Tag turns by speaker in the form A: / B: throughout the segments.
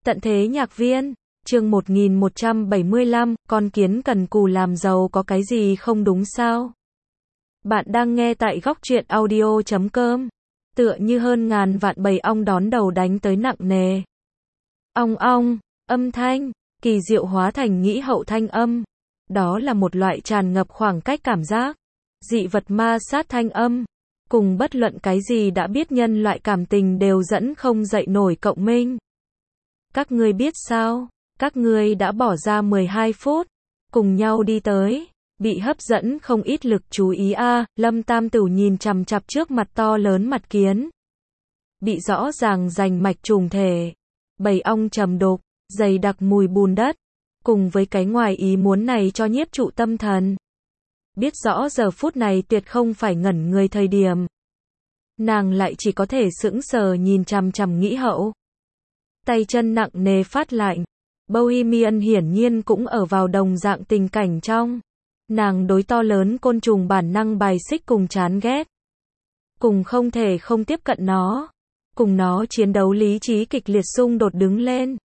A: Tận thế nhạc viên, chương 1175, con kiến cần cù làm giàu có cái gì không đúng sao? Bạn đang nghe tại góc truyện audio.com. Tựa như hơn ngàn vạn bầy ong đón đầu đánh tới nặng nề. Ong ong, âm thanh, kỳ diệu hóa thành nghĩ hậu thanh âm. Đó là một loại tràn ngập khoảng cách cảm giác. Dị vật ma sát thanh âm. Cùng bất luận cái gì đã biết nhân loại cảm tình đều dẫn không dậy nổi cộng minh. Các ngươi biết sao? Các ngươi đã bỏ ra 12 phút, cùng nhau đi tới, bị hấp dẫn không ít lực chú ý a. Lâm Tam Tửu nhìn chằm chằm trước mặt to lớn mặt kiến. Bị rõ ràng rành mạch trùng thể, bầy ong trầm đục, dày đặc mùi bùn đất, cùng với cái ngoài ý muốn này cho nhiếp trụ tâm thần. Biết rõ giờ phút này tuyệt không phải ngẩn người thời điểm. Nàng lại chỉ có thể sững sờ nhìn chằm chằm nghĩ hậu. Tay chân nặng nề phát lạnh. Bohemian hiển nhiên cũng ở vào đồng dạng tình cảnh trong. Nàng đối to lớn côn trùng bản năng bài xích cùng chán ghét. Cùng không thể không tiếp cận nó. Cùng nó chiến đấu lý trí kịch liệt xung đột đứng lên.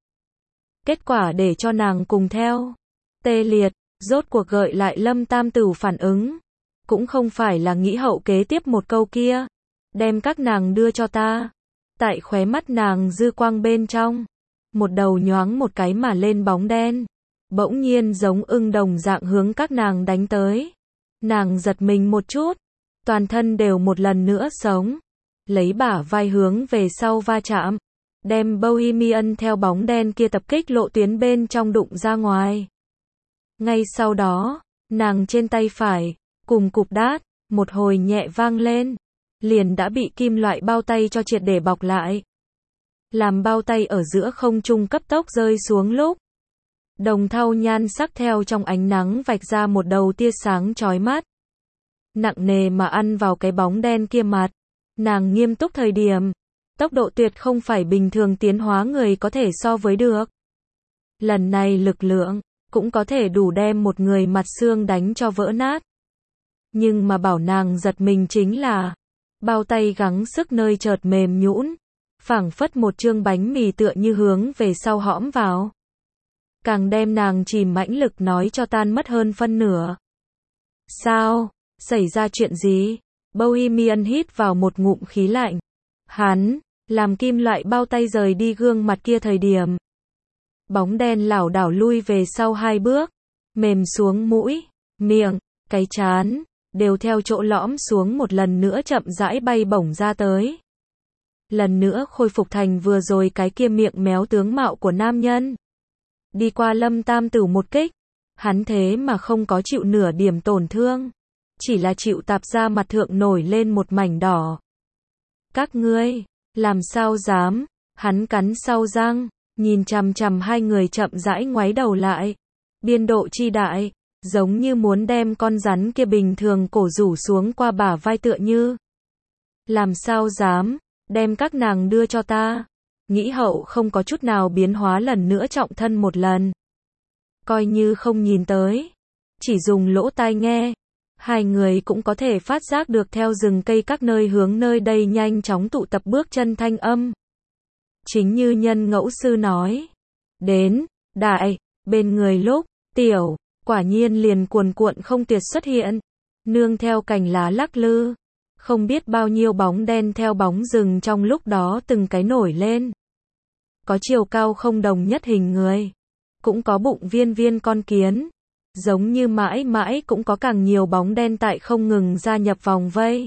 A: Kết quả để cho nàng cùng theo. Tê liệt, rốt cuộc gợi lại Lâm Tam Tửu phản ứng. Cũng không phải là nghĩ hậu kế tiếp một câu kia. Đem các nàng đưa cho ta. Tại khóe mắt nàng dư quang bên trong. Một đầu nhoáng một cái mà lên bóng đen. Bỗng nhiên giống ưng đồng dạng hướng các nàng đánh tới. Nàng giật mình một chút. Toàn thân đều một lần nữa sống. Lấy bả vai hướng về sau va chạm. Đem Bohemian theo bóng đen kia tập kích lộ tuyến bên trong đụng ra ngoài. Ngay sau đó, nàng trên tay phải, cùng cục đát, một hồi nhẹ vang lên. Liền đã bị kim loại bao tay cho triệt để bọc lại. Làm bao tay ở giữa không trung cấp tốc rơi xuống lúc. Đồng thau nhan sắc theo trong ánh nắng vạch ra một đầu tia sáng chói mắt. Nặng nề mà ăn vào cái bóng đen kia mặt. Nàng nghiêm túc thời điểm. Tốc độ tuyệt không phải bình thường tiến hóa người có thể so với được. Lần này lực lượng, cũng có thể đủ đem một người mặt xương đánh cho vỡ nát. Nhưng mà bảo nàng giật mình chính là. Bao tay gắng sức nơi chợt mềm nhũn, phảng phất một chương bánh mì tựa như hướng về sau hõm vào. Càng đem nàng chìm mãnh lực nói cho tan mất hơn phân nửa. Sao? Xảy ra chuyện gì? Bohemian hít vào một ngụm khí lạnh. Hắn, làm kim loại bao tay rời đi gương mặt kia thời điểm. Bóng đen lảo đảo lui về sau 2 bước, mềm xuống mũi, miệng, cái trán. Đều theo chỗ lõm xuống một lần nữa chậm rãi bay bổng ra tới. Lần nữa khôi phục thành vừa rồi cái kia miệng méo tướng mạo của nam nhân. Đi qua Lâm Tam Tửu một kích. Hắn thế mà không có chịu nửa điểm tổn thương. Chỉ là chịu tạp ra mặt thượng nổi lên một mảnh đỏ. Các ngươi, làm sao dám, hắn cắn sau răng, nhìn chằm chằm hai người chậm rãi ngoáy đầu lại. Biên độ chi đại. Giống như muốn đem con rắn kia bình thường cổ rủ xuống qua bả vai tựa như. Làm sao dám, đem các nàng đưa cho ta. Nghĩ hậu không có chút nào biến hóa lần nữa trọng thân một lần. Coi như không nhìn tới. Chỉ dùng lỗ tai nghe. Hai người cũng có thể phát giác được theo rừng cây các nơi hướng nơi đây nhanh chóng tụ tập bước chân thanh âm. Chính như nhân ngẫu sư nói. Đến, đại, bên người lúc, tiểu. Quả nhiên liền cuồn cuộn không tuyệt xuất hiện, nương theo cành lá lắc lư, không biết bao nhiêu bóng đen theo bóng rừng trong lúc đó từng cái nổi lên. Có chiều cao không đồng nhất hình người, cũng có bụng viên viên con kiến, giống như mãi mãi cũng có càng nhiều bóng đen tại không ngừng gia nhập vòng vây.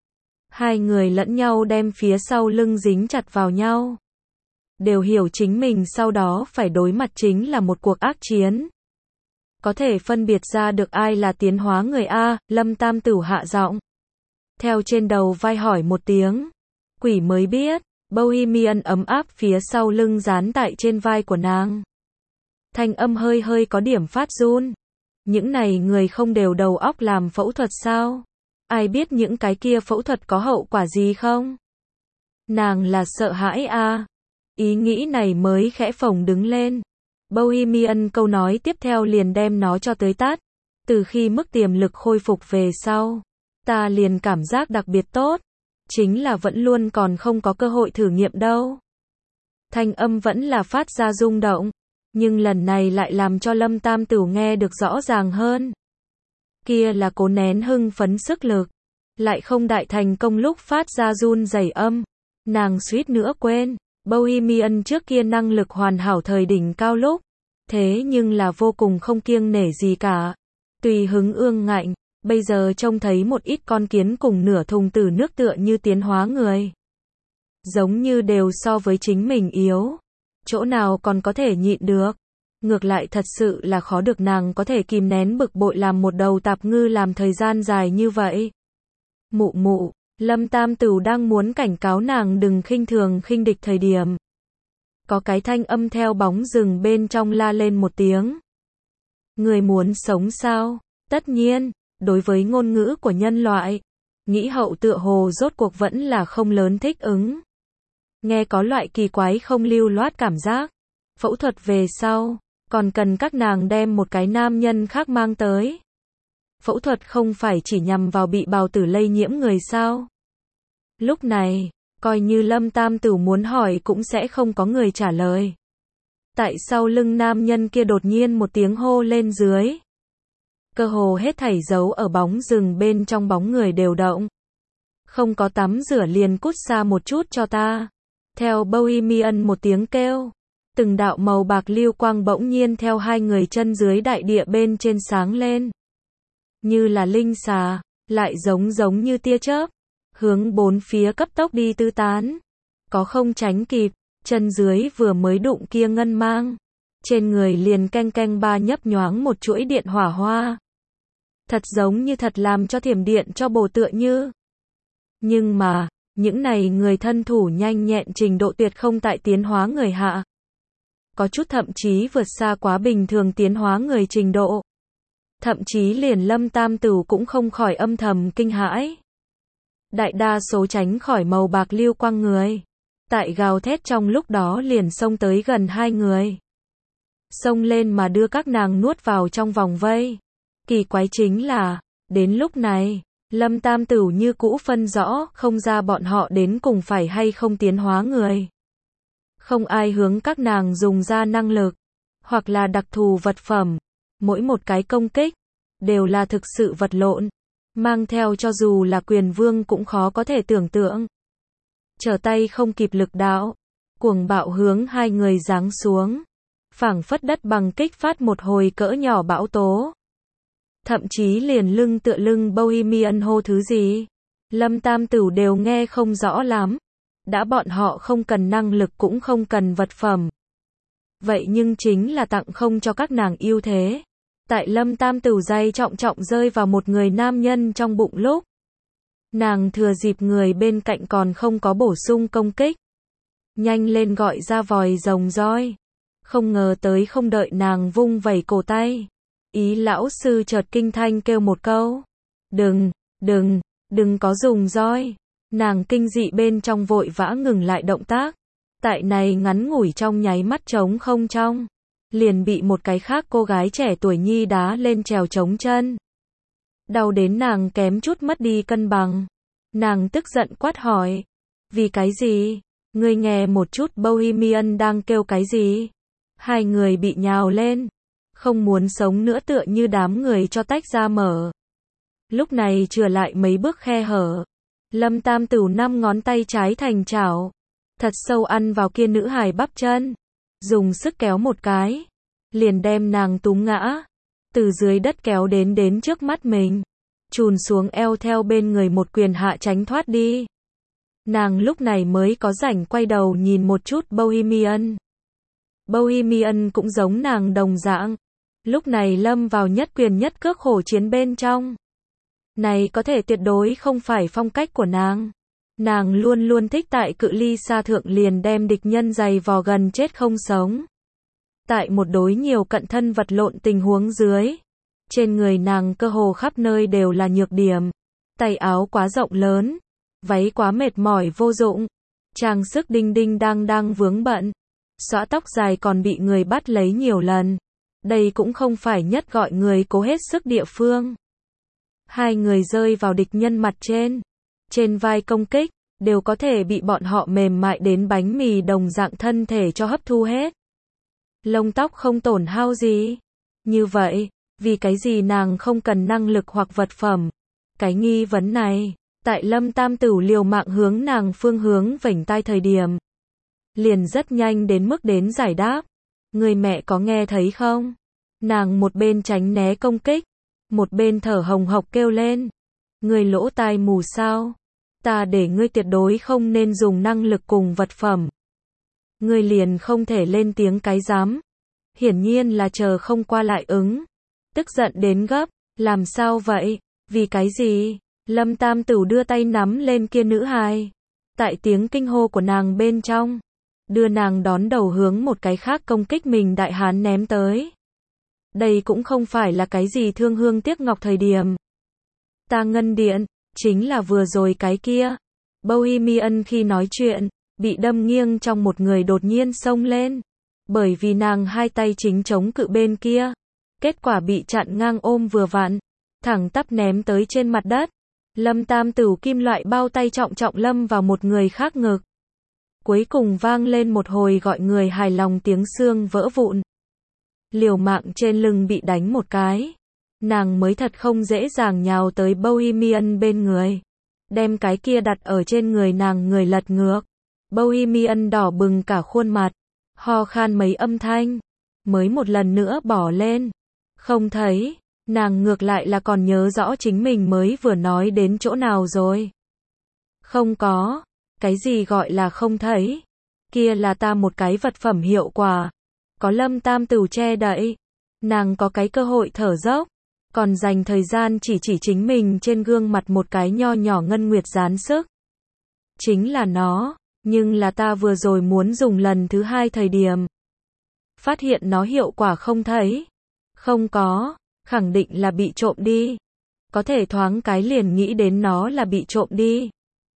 A: Hai người lẫn nhau đem phía sau lưng dính chặt vào nhau. Đều hiểu chính mình sau đó phải đối mặt chính là một cuộc ác chiến. Có thể phân biệt ra được ai là tiến hóa người A, Lâm Tam Tửu hạ giọng. Theo trên đầu vai hỏi một tiếng. Quỷ mới biết, Bohemian ấm áp phía sau lưng dán tại trên vai của nàng. Thanh âm hơi hơi có điểm phát run. Những này người không đều đầu óc làm phẫu thuật sao? Ai biết những cái kia phẫu thuật có hậu quả gì không? Nàng là sợ hãi A. Ý nghĩ này mới khẽ phồng đứng lên. Bohemian câu nói tiếp theo liền đem nó cho tới tát. Từ khi mức tiềm lực khôi phục về sau, ta liền cảm giác đặc biệt tốt. Chính là vẫn luôn còn không có cơ hội thử nghiệm đâu. Thanh âm vẫn là phát ra rung động, nhưng lần này lại làm cho Lâm Tam Tửu nghe được rõ ràng hơn. Kia là cố nén hưng phấn sức lực, lại không đại thành công lúc phát ra run rẩy âm. Nàng suýt nữa quên, Bohemian trước kia năng lực hoàn hảo thời đỉnh cao lúc, thế nhưng là vô cùng không kiêng nể gì cả. Tùy hứng ương ngạnh, bây giờ trông thấy một ít con kiến cùng nửa thùng tử nước tựa như tiến hóa người. Giống như đều so với chính mình yếu. Chỗ nào còn có thể nhịn được. Ngược lại thật sự là khó được nàng có thể kìm nén bực bội làm một đầu tạp ngư làm thời gian dài như vậy. Mụ mụ, Lâm Tam Tửu đang muốn cảnh cáo nàng đừng khinh thường khinh địch thời điểm. Có cái thanh âm theo bóng rừng bên trong la lên một tiếng. Người muốn sống sao? Tất nhiên, đối với ngôn ngữ của nhân loại, nghĩ hậu tựa hồ rốt cuộc vẫn là không lớn thích ứng. Nghe có loại kỳ quái không lưu loát cảm giác. Phẫu thuật về sau, còn cần các nàng đem một cái nam nhân khác mang tới. Phẫu thuật không phải chỉ nhằm vào bị bào tử lây nhiễm người sao? Lúc này, coi như Lâm Tam Tửu muốn hỏi cũng sẽ không có người trả lời. Tại sau lưng nam nhân kia đột nhiên một tiếng hô lên dưới. Cơ hồ hết thảy dấu ở bóng rừng bên trong bóng người đều động. Không có tắm rửa liền cút xa một chút cho ta. Theo Bohemian một tiếng kêu, từng đạo màu bạc lưu quang bỗng nhiên theo hai người chân dưới đại địa bên trên sáng lên. Như là linh xà, lại giống như tia chớp, hướng bốn phía cấp tốc đi tứ tán. Có không tránh kịp, chân dưới vừa mới đụng kia ngân mang. Trên người liền canh canh ba nhấp nhoáng một chuỗi điện hỏa hoa. Thật giống như thật làm cho thiểm điện cho bổ tựa như. Nhưng mà, những này người thân thủ nhanh nhẹn trình độ tuyệt không tại tiến hóa người hạ. Có chút thậm chí vượt xa quá bình thường tiến hóa người trình độ. Thậm chí liền Lâm Tam Tửu cũng không khỏi âm thầm kinh hãi. Đại đa số tránh khỏi màu bạc lưu quang người. Tại gào thét trong lúc đó liền xông tới gần hai người. Xông lên mà đưa các nàng nuốt vào trong vòng vây. Kỳ quái chính là, đến lúc này, Lâm Tam Tửu như cũ phân rõ không ra bọn họ đến cùng phải hay không tiến hóa người. Không ai hướng các nàng dùng ra năng lực, hoặc là đặc thù vật phẩm. Mỗi một cái công kích, đều là thực sự vật lộn. Mang theo cho dù là quyền vương cũng khó có thể tưởng tượng. Trở tay không kịp lực đạo, cuồng bạo hướng hai người giáng xuống. Phảng phất đất bằng kích phát một hồi cỡ nhỏ bão tố. Thậm chí liền lưng tựa lưng Bohemian hô thứ gì. Lâm Tam Tửu đều nghe không rõ lắm. Đã bọn họ không cần năng lực cũng không cần vật phẩm. Vậy nhưng chính là tặng không cho các nàng ưu thế. Tại Lâm Tam Tửu day trọng rơi vào một người nam nhân trong bụng lúc. Nàng thừa dịp người bên cạnh còn không có bổ sung công kích. Nhanh lên gọi ra vòi rồng roi. Không ngờ tới không đợi nàng vung vẩy cổ tay. Ý lão sư chợt kinh thanh kêu một câu. Đừng có dùng roi. Nàng kinh dị bên trong vội vã ngừng lại động tác. Tại này ngắn ngủi trong nháy mắt trống không trong. Liền bị một cái khác cô gái trẻ tuổi nhi đá lên trèo trống chân. Đau đến nàng kém chút mất đi cân bằng. Nàng tức giận quát hỏi. Vì cái gì? Ngươi nghe một chút Bohemian đang kêu cái gì? Hai người bị nhào lên. Không muốn sống nữa tựa như đám người cho tách ra mở. Lúc này chừa lại mấy bước khe hở. Lâm Tam Tửu 5 ngón tay trái thành chảo. Thật sâu ăn vào kia nữ hài bắp chân. Dùng sức kéo một cái. Liền đem nàng túm ngã. Từ dưới đất kéo đến trước mắt mình. Chùn xuống eo theo bên người một quyền hạ tránh thoát đi. Nàng lúc này mới có rảnh quay đầu nhìn một chút Bohemian. Bohemian cũng giống nàng đồng dạng. Lúc này lâm vào nhất quyền nhất cước khổ chiến bên trong. Này có thể tuyệt đối không phải phong cách của nàng. Nàng luôn luôn thích tại cự ly xa thượng liền đem địch nhân giày vò gần chết không sống. Tại một đối nhiều cận thân vật lộn tình huống dưới. Trên người nàng cơ hồ khắp nơi đều là nhược điểm. Tay áo quá rộng lớn. Váy quá mệt mỏi vô dụng. Trang sức đinh đang vướng bận. Xõa tóc dài còn bị người bắt lấy nhiều lần. Đây cũng không phải nhất gọi người cố hết sức địa phương. Hai người rơi vào địch nhân mặt trên. Trên vai công kích, đều có thể bị bọn họ mềm mại đến bánh mì đồng dạng thân thể cho hấp thu hết. Lông tóc không tổn hao gì. Như vậy, vì cái gì nàng không cần năng lực hoặc vật phẩm? Cái nghi vấn này, tại Lâm Tam Tửu liều mạng hướng nàng phương hướng vểnh tai thời điểm, liền rất nhanh đến mức đến giải đáp. Người mẹ có nghe thấy không? Nàng một bên tránh né công kích, một bên thở hồng hộc kêu lên. Người lỗ tai mù sao? Ta để ngươi tuyệt đối không nên dùng năng lực cùng vật phẩm. Ngươi liền không thể lên tiếng cái dám. Hiển nhiên là chờ không qua lại ứng. Tức giận đến gấp, làm sao vậy? Vì cái gì? Lâm Tam Tửu đưa tay nắm lên kia nữ hài. Tại tiếng kinh hô của nàng bên trong, đưa nàng đón đầu hướng một cái khác công kích mình đại hán ném tới. Đây cũng không phải là cái gì thương hương tiếc ngọc thời điểm. Ta ngân điện, chính là vừa rồi cái kia. Bohemian khi nói chuyện, bị đâm nghiêng trong một người đột nhiên xông lên. Bởi vì nàng hai tay chính chống cự bên kia. Kết quả bị chặn ngang ôm vừa vặn, thẳng tắp ném tới trên mặt đất. Lâm Tam Tửu kim loại bao tay trọng trọng lâm vào một người khác ngực. Cuối cùng vang lên một hồi gọi người hài lòng tiếng xương vỡ vụn. Liều mạng trên lưng bị đánh một cái. Nàng mới thật không dễ dàng nhào tới Bohemian bên người. Đem cái kia đặt ở trên người nàng người lật ngược. Bohemian đỏ bừng cả khuôn mặt. Ho khan mấy âm thanh. Mới một lần nữa bỏ lên. Không thấy. Nàng ngược lại là còn nhớ rõ chính mình mới vừa nói đến chỗ nào rồi. Không có. Cái gì gọi là không thấy? Kia là ta một cái vật phẩm hiệu quả. Có Lâm Tam Tửu che đậy. Nàng có cái cơ hội thở dốc. Còn dành thời gian chỉ chính mình trên gương mặt một cái nho nhỏ ngân nguyệt dán sức. Chính là nó. Nhưng là ta vừa rồi muốn dùng lần thứ hai thời điểm. Phát hiện nó hiệu quả không thấy. Không có. Khẳng định là bị trộm đi. Có thể thoáng cái liền nghĩ đến nó là bị trộm đi.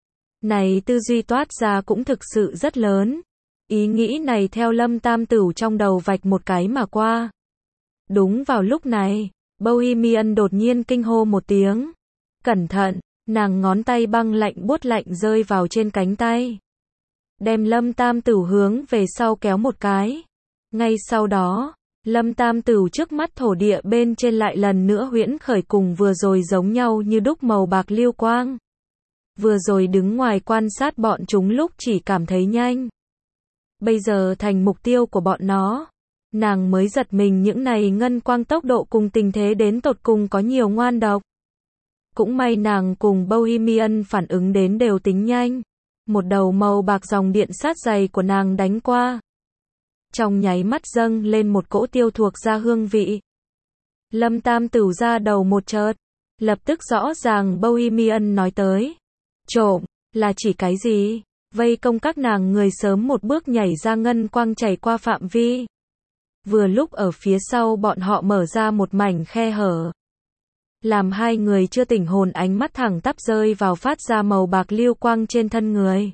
A: Này tư duy toát ra cũng thực sự rất lớn. Ý nghĩ này theo Lâm Tam Tửu trong đầu vạch một cái mà qua. Đúng vào lúc này, Bohemian đột nhiên kinh hô một tiếng. Cẩn thận, nàng ngón tay băng lạnh buốt lạnh rơi vào trên cánh tay. Đem Lâm Tam Tửu hướng về sau kéo một cái. Ngay sau đó, Lâm Tam Tửu trước mắt thổ địa bên trên lại lần nữa huyễn khởi cùng vừa rồi giống nhau như đúc màu bạc lưu quang. Vừa rồi đứng ngoài quan sát bọn chúng lúc chỉ cảm thấy nhanh. Bây giờ thành mục tiêu của bọn nó. Nàng mới giật mình những này ngân quang tốc độ cùng tình thế đến tột cùng có nhiều ngoan độc. Cũng may nàng cùng Bohemian phản ứng đến đều tính nhanh. Một đầu màu bạc dòng điện sát dày của nàng đánh qua. Trong nháy mắt dâng lên một cỗ tiêu thuộc ra hương vị. Lâm Tam Tửu ra đầu một chợt. Lập tức rõ ràng Bohemian nói tới. Trộm, là chỉ cái gì? Vây công các nàng người sớm một bước nhảy ra ngân quang chảy qua phạm vi. Vừa lúc ở phía sau bọn họ mở ra một mảnh khe hở. Làm hai người chưa tỉnh hồn ánh mắt thẳng tắp rơi vào phát ra màu bạc lưu quang trên thân người.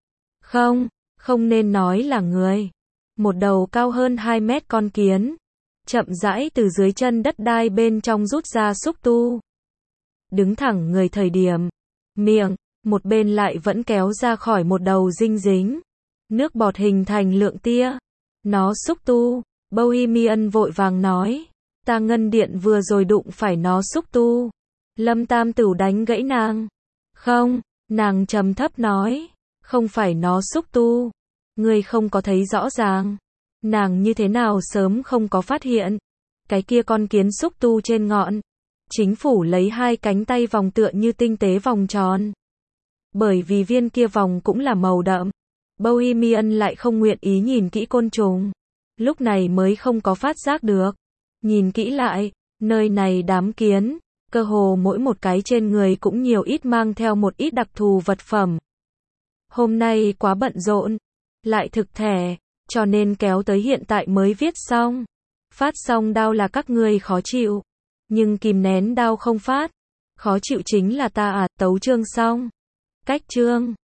A: Không nên nói là người. Một đầu cao hơn 2 mét con kiến. Chậm rãi từ dưới chân đất đai bên trong rút ra xúc tu. Đứng thẳng người thời điểm. Miệng, một bên lại vẫn kéo ra khỏi một đầu dinh dính. Nước bọt hình thành lượng tia. Nó xúc tu. Bohemian vội vàng nói. Ta ngân điện vừa rồi đụng phải nó xúc tu. Lâm Tam Tửu đánh gãy nàng. Không, nàng trầm thấp nói. Không phải nó xúc tu. Ngươi không có thấy rõ ràng. Nàng như thế nào sớm không có phát hiện. Cái kia con kiến xúc tu trên ngọn. Chính phủ lấy hai cánh tay vòng tựa như tinh tế vòng tròn. Bởi vì viên kia vòng cũng là màu đậm. Bohemian lại không nguyện ý nhìn kỹ côn trùng. Lúc này mới không có phát giác được. Nhìn kỹ lại, nơi này đám kiến, cơ hồ mỗi một cái trên người cũng nhiều ít mang theo một ít đặc thù vật phẩm. Hôm nay quá bận rộn, lại thực thẻ, cho nên kéo tới hiện tại mới viết xong. Phát xong đau là các ngươi khó chịu, nhưng kìm nén đau không phát. Khó chịu chính là ta à, tấu chương xong. Cách chương